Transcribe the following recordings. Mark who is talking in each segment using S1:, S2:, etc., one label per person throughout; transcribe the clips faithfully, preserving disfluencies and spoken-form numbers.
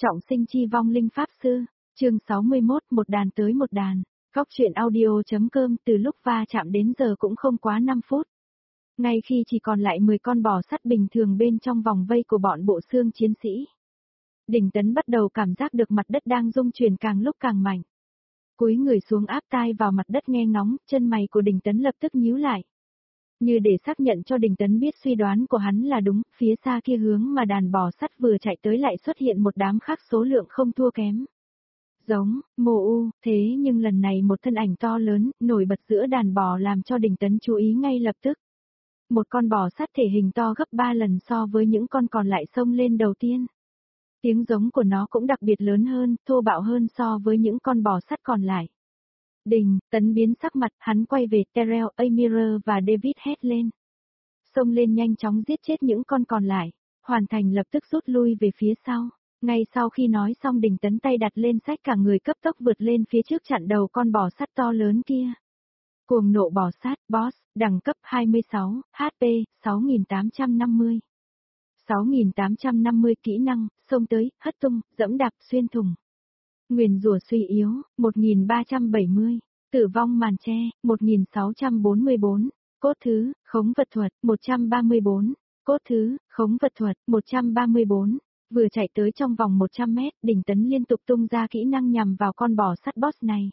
S1: Trọng sinh chi vong linh pháp sư, chương sáu mươi mốt, một đàn tới một đàn. Góc truyện audio.com, từ lúc va chạm đến giờ cũng không quá năm phút. Ngay khi chỉ còn lại mười con bò sắt bình thường bên trong vòng vây của bọn bộ xương chiến sĩ, Đình Tấn bắt đầu cảm giác được mặt đất đang rung chuyển càng lúc càng mạnh. Cúi người xuống áp tai vào mặt đất nghe ngóng, chân mày của Đình Tấn lập tức nhíu lại. Như để xác nhận cho Đình Tấn biết suy đoán của hắn là đúng, phía xa kia hướng mà đàn bò sắt vừa chạy tới lại xuất hiện một đám khác số lượng không thua kém. Giống, mồ u, thế nhưng lần này một thân ảnh to lớn, nổi bật giữa đàn bò làm cho Đình Tấn chú ý ngay lập tức. Một con bò sắt thể hình to gấp ba lần so với những con còn lại xông lên đầu tiên. Tiếng giống của nó cũng đặc biệt lớn hơn, thô bạo hơn so với những con bò sắt còn lại. Đình Tấn biến sắc mặt, hắn quay về Terrell, Amir và David hét lên. Xông lên nhanh chóng giết chết những con còn lại, hoàn thành lập tức rút lui về phía sau. Ngay sau khi nói xong Đình Tấn tay đặt lên sách cả người cấp tốc vượt lên phía trước chặn đầu con bò sắt to lớn kia. Cuồng nộ bò sát, boss, đẳng cấp hai mươi sáu, hát pê, sáu nghìn tám trăm năm mươi. sáu nghìn tám trăm năm mươi kỹ năng, xông tới, hất tung, dẫm đạp xuyên thủng. Nguyền rủa suy yếu, một nghìn ba trăm bảy mươi. Tử vong màn che, một nghìn sáu trăm bốn mươi bốn. Cốt thứ, khống vật thuật, một trăm ba mươi bốn. Cốt thứ, khống vật thuật, một trăm ba mươi bốn. Vừa chạy tới trong vòng một trăm mét, Đình Tấn liên tục tung ra kỹ năng nhằm vào con bò sắt boss này.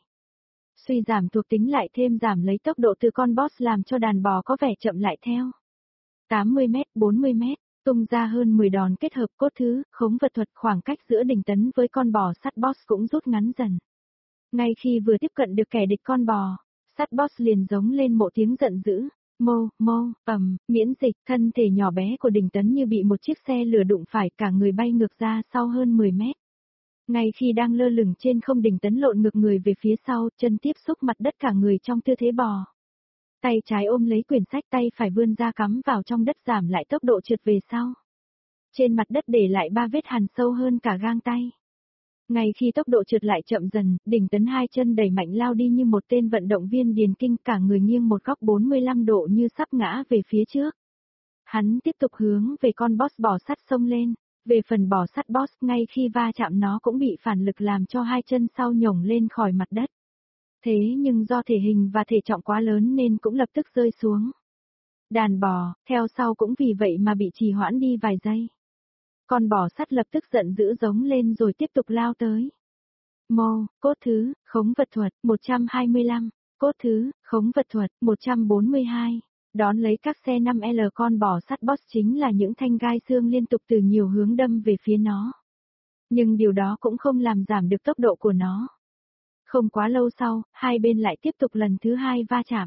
S1: Suy giảm thuộc tính lại thêm giảm lấy tốc độ từ con boss làm cho đàn bò có vẻ chậm lại theo. tám mươi mét, bốn mươi mét, tung ra hơn mười đòn kết hợp cốt thứ, khống vật thuật, khoảng cách giữa Đình Tấn với con bò sắt boss cũng rút ngắn dần. Ngay khi vừa tiếp cận được kẻ địch con bò, sắt boss liền giống lên một tiếng giận dữ. Mô, mô, ầm, miễn dịch, thân thể nhỏ bé của Đình Tấn như bị một chiếc xe lửa đụng phải, cả người bay ngược ra sau hơn mười mét. Ngay khi đang lơ lửng trên không, Đình Tấn lộn ngược người về phía sau, chân tiếp xúc mặt đất cả người trong tư thế bò. Tay trái ôm lấy quyển sách, tay phải vươn ra cắm vào trong đất giảm lại tốc độ trượt về sau. Trên mặt đất để lại ba vết hằn sâu hơn cả gang tay. Ngay khi tốc độ trượt lại chậm dần, Đình Tấn hai chân đẩy mạnh lao đi như một tên vận động viên điền kinh, cả người nghiêng một góc bốn mươi lăm độ như sắp ngã về phía trước. Hắn tiếp tục hướng về con boss bò sắt xông lên. Về phần bò sắt boss, ngay khi va chạm nó cũng bị phản lực làm cho hai chân sau nhổng lên khỏi mặt đất. Thế nhưng do thể hình và thể trọng quá lớn nên cũng lập tức rơi xuống. Đàn bò, theo sau cũng vì vậy mà bị trì hoãn đi vài giây. Con bò sắt lập tức giận dữ giống lên rồi tiếp tục lao tới. Mô, cốt thứ, khống vật thuật, một trăm hai mươi lăm. Cốt thứ, khống vật thuật, một trăm bốn mươi hai. Đón lấy các xe năm L, con bò sắt boss chính là những thanh gai xương liên tục từ nhiều hướng đâm về phía nó. Nhưng điều đó cũng không làm giảm được tốc độ của nó. Không quá lâu sau, hai bên lại tiếp tục lần thứ hai va chạm.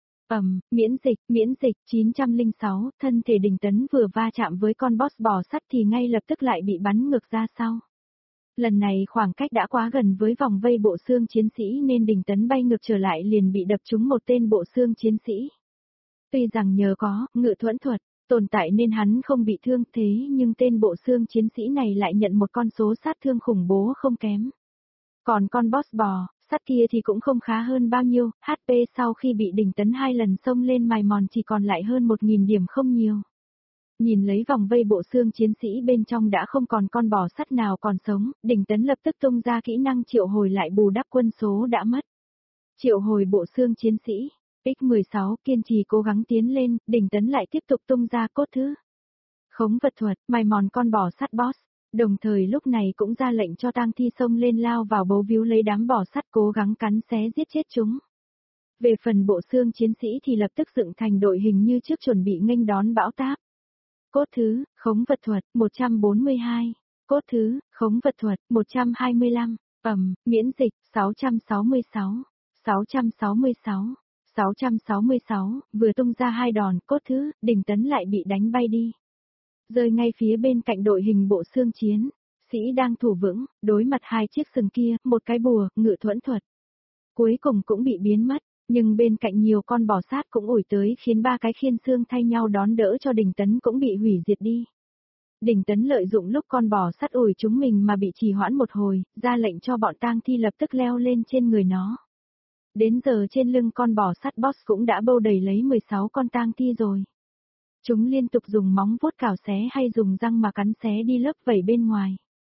S1: Ầm, miễn dịch, miễn dịch, chín trăm lẻ sáu, thân thể Đình Tấn vừa va chạm với con boss bò sắt thì ngay lập tức lại bị bắn ngược ra sau. Lần này khoảng cách đã quá gần với vòng vây bộ xương chiến sĩ nên Đình Tấn bay ngược trở lại liền bị đập trúng một tên bộ xương chiến sĩ. Tuy rằng nhờ có ngự thuẫn thuật tồn tại nên hắn không bị thương, thế nhưng tên bộ xương chiến sĩ này lại nhận một con số sát thương khủng bố không kém. Còn con boss bò sắt kia thì cũng không khá hơn bao nhiêu, hát pê sau khi bị Đình Tấn hai lần xông lên mài mòn chỉ còn lại hơn một nghìn điểm không nhiều. Nhìn lấy vòng vây bộ xương chiến sĩ bên trong đã không còn con bò sắt nào còn sống, Đình Tấn lập tức tung ra kỹ năng triệu hồi lại bù đắp quân số đã mất. Triệu hồi bộ xương chiến sĩ. ích mười sáu, kiên trì cố gắng tiến lên, Đình Tấn lại tiếp tục tung ra cốt thứ. Khống vật thuật, mài mòn con bò sắt boss, đồng thời lúc này cũng ra lệnh cho tang thi xông lên lao vào bấu víu lấy đám bò sắt cố gắng cắn xé giết chết chúng. Về phần bộ xương chiến sĩ thì lập tức dựng thành đội hình như trước chuẩn bị nghênh đón bão táp. Cốt thứ, khống vật thuật, một trăm bốn mươi hai. Cốt thứ, khống vật thuật, một trăm hai mươi lăm. Ầm, miễn dịch, sáu trăm sáu mươi sáu. sáu trăm sáu mươi sáu. sáu trăm sáu mươi sáu, vừa tung ra hai đòn, cốt thứ, Đình Tấn lại bị đánh bay đi. Rơi ngay phía bên cạnh đội hình bộ xương chiến, sĩ đang thủ vững, đối mặt hai chiếc sừng kia, một cái bùa, ngự thuẫn thuật. Cuối cùng cũng bị biến mất, nhưng bên cạnh nhiều con bò sát cũng ủi tới khiến ba cái khiên xương thay nhau đón đỡ cho Đình Tấn cũng bị hủy diệt đi. Đình Tấn lợi dụng lúc con bò sắt ủi chúng mình mà bị trì hoãn một hồi, ra lệnh cho bọn tang thi lập tức leo lên trên người nó. Đến giờ trên lưng con bò sắt boss cũng đã bâu đầy lấy mười sáu con tang thi rồi. Chúng liên tục dùng móng vuốt cào xé hay dùng răng mà cắn xé đi lớp vảy bên ngoài.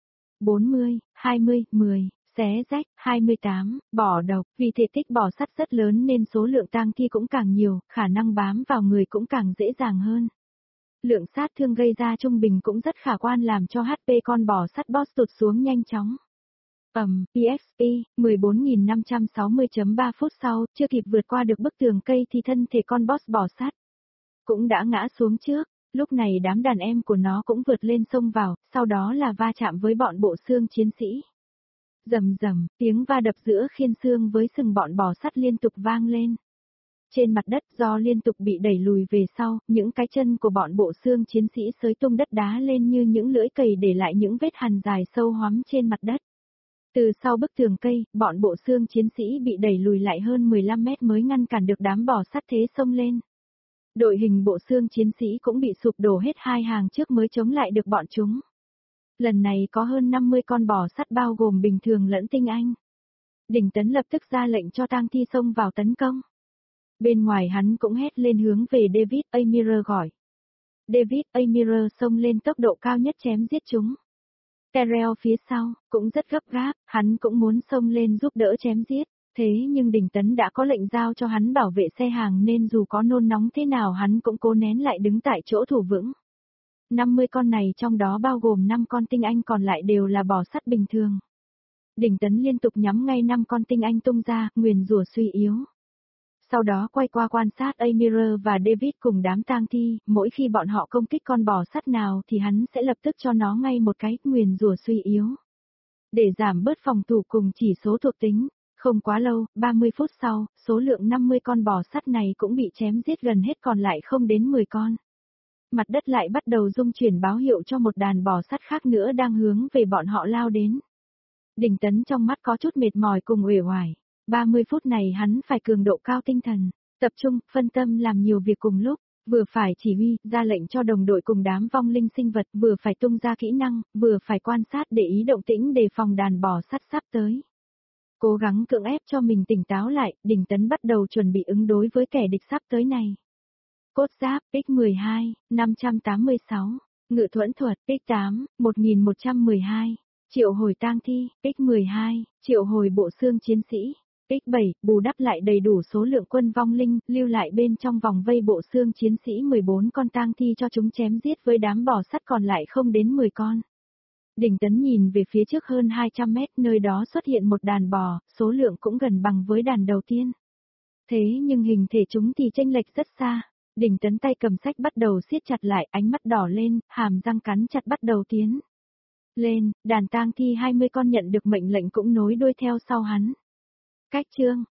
S1: bốn mươi, hai mươi, mười, xé rách, hai mươi tám, bỏ độc, vì thể tích bò sắt rất lớn nên số lượng tang thi cũng càng nhiều, khả năng bám vào người cũng càng dễ dàng hơn. Lượng sát thương gây ra trung bình cũng rất khả quan làm cho hát pê con bò sắt boss tụt xuống nhanh chóng. Ầm, e ích pê, mười bốn nghìn năm trăm sáu mươi phẩy ba phút sau, chưa kịp vượt qua được bức tường cây thì thân thể con boss bò sắt cũng đã ngã xuống trước, lúc này đám đàn em của nó cũng vượt lên xông vào, sau đó là va chạm với bọn bộ xương chiến sĩ. Rầm rầm, tiếng va đập giữa khiên xương với sừng bọn bò sắt liên tục vang lên. Trên mặt đất do liên tục bị đẩy lùi về sau, những cái chân của bọn bộ xương chiến sĩ xới tung đất đá lên như những lưỡi cày để lại những vết hằn dài sâu hoắm trên mặt đất. Từ sau bức tường cây, bọn bộ xương chiến sĩ bị đẩy lùi lại hơn mười lăm mét mới ngăn cản được đám bò sắt thế xông lên. Đội hình bộ xương chiến sĩ cũng bị sụp đổ hết hai hàng trước mới chống lại được bọn chúng. Lần này có hơn năm mươi con bò sắt bao gồm bình thường lẫn tinh anh. Đỉnh Tấn lập tức ra lệnh cho tang thi xông vào tấn công. Bên ngoài hắn cũng hét lên hướng về David Amir gọi. David Amir xông lên tốc độ cao nhất chém giết chúng. Terrell phía sau, cũng rất gấp gáp, hắn cũng muốn xông lên giúp đỡ chém giết. Thế nhưng Đỉnh Tấn đã có lệnh giao cho hắn bảo vệ xe hàng nên dù có nôn nóng thế nào hắn cũng cố nén lại đứng tại chỗ thủ vững. năm mươi con này trong đó bao gồm năm con tinh anh còn lại đều là bò sắt bình thường. Đỉnh Tấn liên tục nhắm ngay năm con tinh anh tung ra, nguyền rủa suy yếu. Sau đó quay qua quan sát Amir và David cùng đám tang thi, mỗi khi bọn họ công kích con bò sắt nào thì hắn sẽ lập tức cho nó ngay một cái nguyền rủa suy yếu. Để giảm bớt phòng thủ cùng chỉ số thuộc tính, không quá lâu, ba mươi phút sau, số lượng năm mươi con bò sắt này cũng bị chém giết gần hết còn lại không đến mười con. Mặt đất lại bắt đầu rung chuyển báo hiệu cho một đàn bò sắt khác nữa đang hướng về bọn họ lao đến. Đỉnh Tấn trong mắt có chút mệt mỏi cùng uể oải. ba mươi phút này hắn phải cường độ cao tinh thần, tập trung, phân tâm làm nhiều việc cùng lúc, vừa phải chỉ huy, ra lệnh cho đồng đội cùng đám vong linh sinh vật, vừa phải tung ra kỹ năng, vừa phải quan sát để ý động tĩnh đề phòng đàn bò sắt sắp tới. Cố gắng cưỡng ép cho mình tỉnh táo lại, Đỉnh Tấn bắt đầu chuẩn bị ứng đối với kẻ địch sắp tới này. Cốt giáp, ích mười hai, năm trăm tám mươi sáu, ngự thuẫn thuật, ích tám, một nghìn một trăm mười hai, triệu hồi tang thi, ích mười hai, triệu hồi bộ xương chiến sĩ, ích bảy, bù đắp lại đầy đủ số lượng quân vong linh, lưu lại bên trong vòng vây bộ xương chiến sĩ mười bốn con tang thi cho chúng chém giết với đám bò sắt còn lại không đến mười con. Đỉnh Tấn nhìn về phía trước hơn hai trăm mét, nơi đó xuất hiện một đàn bò, số lượng cũng gần bằng với đàn đầu tiên. Thế nhưng hình thể chúng thì chênh lệch rất xa. Đỉnh Tấn tay cầm sách bắt đầu siết chặt lại, ánh mắt đỏ lên, hàm răng cắn chặt bắt đầu tiến lên, đàn tang thi hai mươi con nhận được mệnh lệnh cũng nối đuôi theo sau hắn. Cách chương